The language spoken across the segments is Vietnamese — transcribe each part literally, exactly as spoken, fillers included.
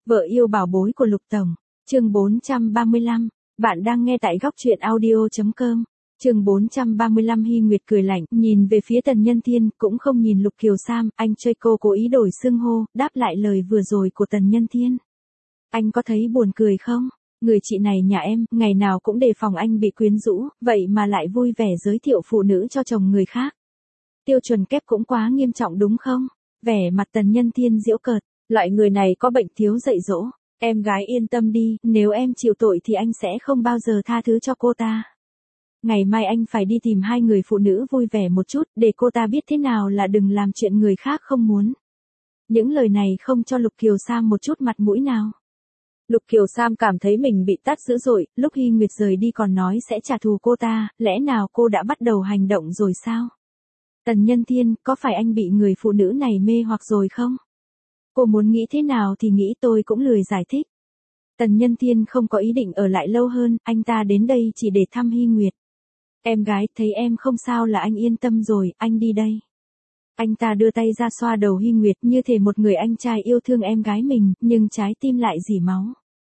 Vợ yêu bảo bối của Lục Tổng, chương bốn trăm ba mươi lăm, bạn đang nghe tại góc truyện audio chấm com. Chương bốn trăm ba mươi lăm. Hy Nguyệt cười lạnh, nhìn về phía Tần Nhân Thiên, cũng không nhìn Lục Kiều Sam, anh chơi cô cố ý đổi xưng hô, đáp lại lời vừa rồi của Tần Nhân Thiên. Anh có thấy buồn cười không? Người chị này nhà em, ngày nào cũng đề phòng anh bị quyến rũ, vậy mà lại vui vẻ giới thiệu phụ nữ cho chồng người khác. Tiêu chuẩn kép cũng quá nghiêm trọng đúng không? Vẻ mặt Tần Nhân Thiên giễu cợt, loại người này có bệnh thiếu dạy dỗ. Em gái yên tâm đi, nếu em chịu tội thì anh sẽ không bao giờ tha thứ cho cô ta. Ngày mai anh phải đi tìm hai người phụ nữ vui vẻ một chút, để cô ta biết thế nào là đừng làm chuyện người khác không muốn. Những lời này không cho Lục Kiều Sam một chút mặt mũi nào. Lục Kiều Sam cảm thấy mình bị tát dữ dội, lúc Hy Nguyệt rời đi còn nói sẽ trả thù cô ta, lẽ nào cô đã bắt đầu hành động rồi sao? Tần Nhân Thiên, có phải anh bị người phụ nữ này mê hoặc rồi không? Cô muốn nghĩ thế nào thì nghĩ, tôi cũng lười giải thích. Tần Nhân Thiên không có ý định ở lại lâu hơn, anh ta đến đây chỉ để thăm Hy Nguyệt. Em gái, thấy em không sao là anh yên tâm rồi, anh đi đây. Anh ta đưa tay ra xoa đầu Hy Nguyệt như thể một người anh trai yêu thương em gái mình, nhưng trái tim lại rỉ máu.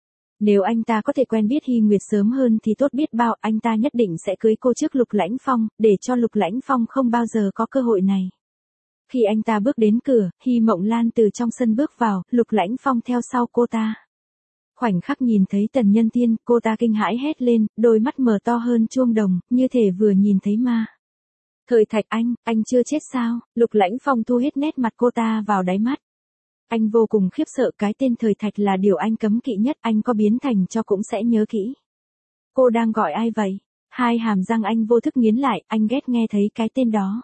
Nếu anh ta có thể quen biết Hy Nguyệt sớm hơn thì tốt biết bao, anh ta nhất định sẽ cưới cô trước Lục Lãnh Phong, để cho Lục Lãnh Phong không bao giờ có cơ hội này. Khi anh ta bước đến cửa, Hy Mộng Lan từ trong sân bước vào, Lục Lãnh Phong theo sau cô ta. Khoảnh khắc nhìn thấy Tần Nhân Thiên, cô ta kinh hãi hét lên, đôi mắt mở to hơn chuông đồng, như thể vừa nhìn thấy ma. Thời Thạch anh, anh chưa chết sao? Lục Lãnh Phong thu hết nét mặt cô ta vào đáy mắt. Anh vô cùng khiếp sợ, cái tên Thời Thạch là điều anh cấm kỵ nhất, anh có biến thành cho cũng sẽ nhớ kỹ. Cô đang gọi ai vậy? Hai hàm răng anh vô thức nghiến lại, anh ghét nghe thấy cái tên đó.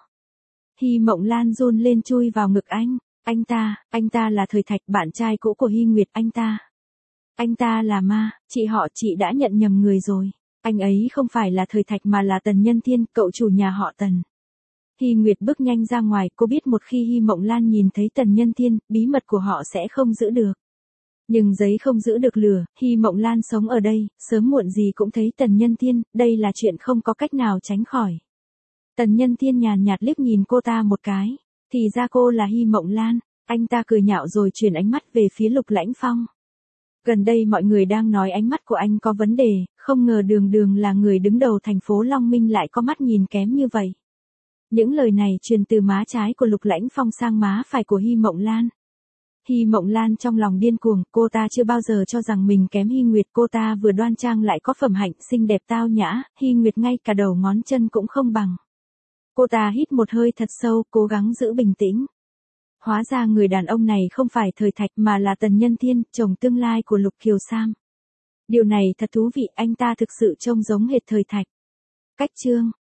Hy Mộng Lan run lên chui vào ngực anh. Anh ta, anh ta là Thời Thạch, bạn trai cũ của Hy Nguyệt, anh ta. Anh ta là ma, chị họ, chị đã nhận nhầm người rồi. Anh ấy không phải là Thời Thạch mà là Tần Nhân Thiên, cậu chủ nhà họ Tần. Hy Nguyệt bước nhanh ra ngoài, cô biết một khi Hy Mộng Lan nhìn thấy Tần Nhân Thiên, bí mật của họ sẽ không giữ được. Nhưng giấy không giữ được lửa, Hy Mộng Lan sống ở đây, sớm muộn gì cũng thấy Tần Nhân Thiên, đây là chuyện không có cách nào tránh khỏi. Tần Nhân Thiên nhàn nhạt liếc nhìn cô ta một cái, thì ra cô là Hy Mộng Lan, anh ta cười nhạo rồi chuyển ánh mắt về phía Lục Lãnh Phong. Gần đây mọi người đang nói ánh mắt của anh có vấn đề, không ngờ Đường Đường là người đứng đầu thành phố Long Minh lại có mắt nhìn kém như vậy. Những lời này truyền từ má trái của Lục Lãnh Phong sang má phải của Hy Mộng Lan. Hy Mộng Lan trong lòng điên cuồng, cô ta chưa bao giờ cho rằng mình kém Hy Nguyệt, cô ta vừa đoan trang lại có phẩm hạnh, xinh đẹp tao nhã, Hy Nguyệt ngay cả đầu ngón chân cũng không bằng. Cô ta hít một hơi thật sâu, cố gắng giữ bình tĩnh. Hóa ra người đàn ông này không phải Thời Thạch mà là Tần Nhân Thiên, chồng tương lai của Lục Kiều Sam. Điều này thật thú vị, anh ta thực sự trông giống hệt Thời Thạch. Cách chương